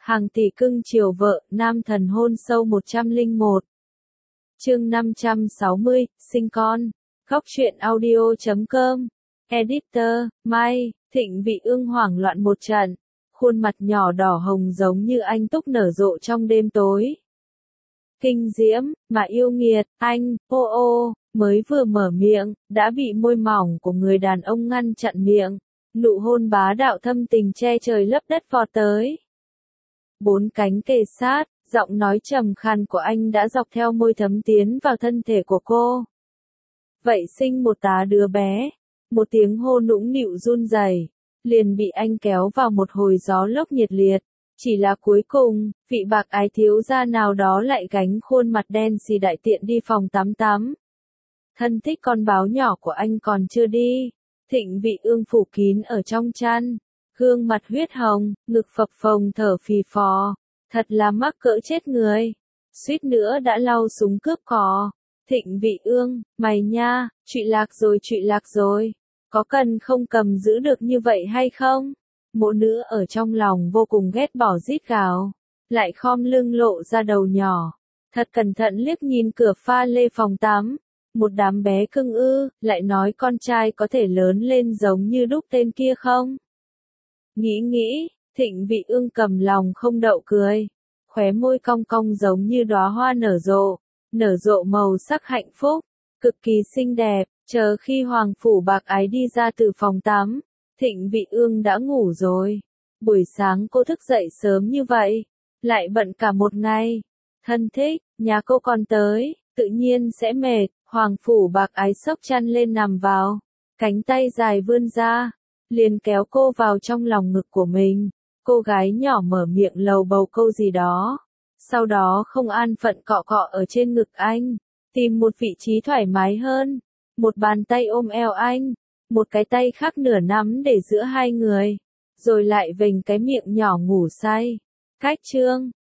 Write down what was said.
Hàng tỷ cưng chiều vợ, nam thần hôn sâu 101. Chương 560, sinh con. Góc truyện audio.com. Editor, Mai, Thịnh Vị Ương hoảng loạn một trận. Khuôn mặt nhỏ đỏ hồng giống như anh túc nở rộ trong đêm tối. Kinh diễm, mà yêu nghiệt, anh, ô, mới vừa mở miệng, đã bị môi mỏng của người đàn ông ngăn chặn miệng. Nụ hôn bá đạo thâm tình che trời lấp đất vọt tới. Bốn cánh kề sát, giọng nói trầm khàn của anh đã dọc theo môi thấm tiến vào thân thể của cô. Vậy sinh một tá đứa bé, một tiếng hô nũng nịu run rẩy, liền bị anh kéo vào một hồi gió lốc nhiệt liệt. Chỉ là cuối cùng, vị bạc ái thiếu gia nào đó lại gánh khuôn mặt đen xì đại tiện đi phòng tắm tắm. Thân thích con báo nhỏ của anh còn chưa đi. Thịnh Vị Ương phủ kín ở trong chăn, gương mặt huyết hồng, ngực phập phồng thở phì phò, thật là mắc cỡ chết người. Suýt nữa đã lau súng cướp cò. Thịnh Vị Ương, mày nha, trụy lạc rồi, có cần không cầm giữ được như vậy hay không? Mộ nữ ở trong lòng vô cùng ghét bỏ rít gào, lại khom lưng lộ ra đầu nhỏ, thật cẩn thận liếc nhìn cửa pha lê phòng tắm. Một đám bé cưng ư, lại nói con trai có thể lớn lên giống như đúc tên kia không? Nghĩ, Thịnh Vị Ương cầm lòng không đậu cười, khóe môi cong cong giống như đóa hoa nở rộ màu sắc hạnh phúc, cực kỳ xinh đẹp. Chờ khi Hoàng phủ bạc ái đi ra từ phòng tắm, Thịnh Vị Ương đã ngủ rồi. Buổi sáng cô thức dậy sớm như vậy, lại bận cả một ngày. Thân thích, nhà cô còn tới, tự nhiên sẽ mệt. Hoàng phủ bạc ái xốc chăn lên nằm vào, cánh tay dài vươn ra, liền kéo cô vào trong lòng ngực của mình. Cô gái nhỏ mở miệng lầu bầu câu gì đó, sau đó không an phận cọ cọ ở trên ngực anh, tìm một vị trí thoải mái hơn. Một bàn tay ôm eo anh, một cái tay khác nửa nắm để giữa hai người, rồi lại vểnh cái miệng nhỏ ngủ say. Cách chương